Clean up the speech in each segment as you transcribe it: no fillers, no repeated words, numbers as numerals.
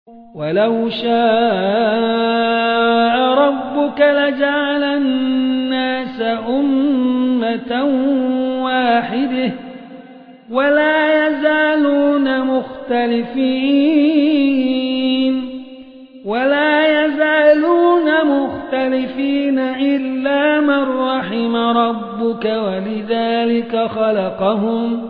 ولو شاء ربك لجعل الناس أمة واحدة ولا يزالون مختلفين إلا من رحم ربك ولذلك خلقهم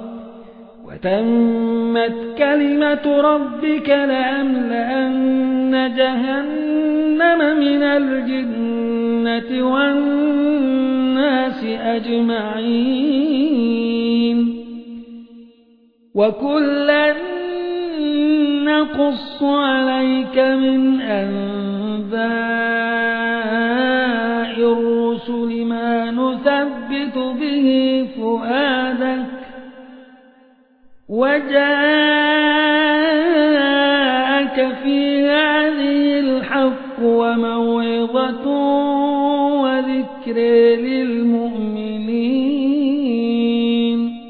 وتمت كلمة ربك لأملأن جهنم من الجنة والناس أجمعين وكلا نقص عليك من أنباء الرسل ما نثبت به فؤادك وجاءك في هذه الحق وموعظة وذكر للمؤمنين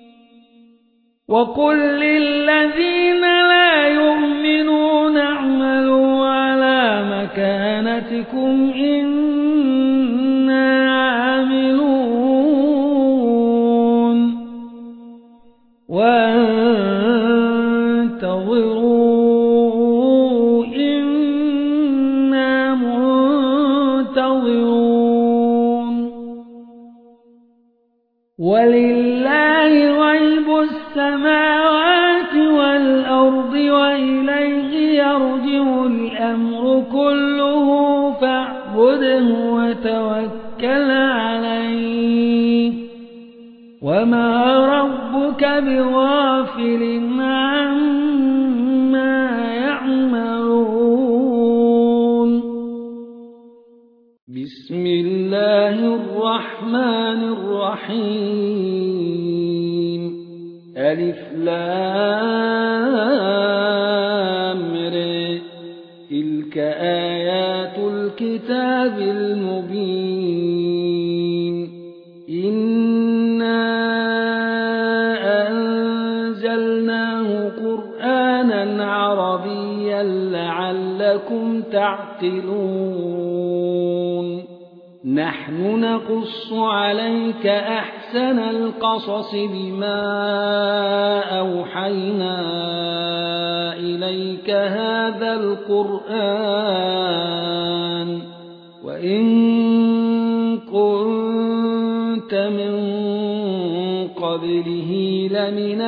وقل للذين لا يؤمنون اعملوا على مكانتكم إنا عاملون وانتظروا إنا منتظرون ولله غيب السماوات والأرض وإليه يرجع الأمر كله فاعبده وتوكل عليه وما ربك بغافل عما يعملون بسم الله الرحمن الرحيم ألف لام ر تلك آيات الكتاب المبين إنا أنزلناه قرآنا عربيا لعلكم تعقلون نحن نقص عليك أحسن القصص بما أوحينا إليك هذا القرآن وإن كنت من قبله لمن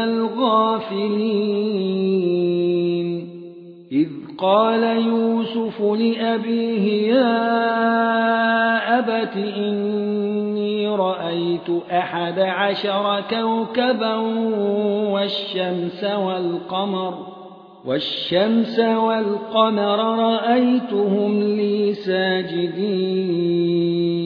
الغافلين إذ قال يوسف لأبيه يا أبت إني رأيت 11 كوكبا والشمس والقمر رأيتهم لي ساجدين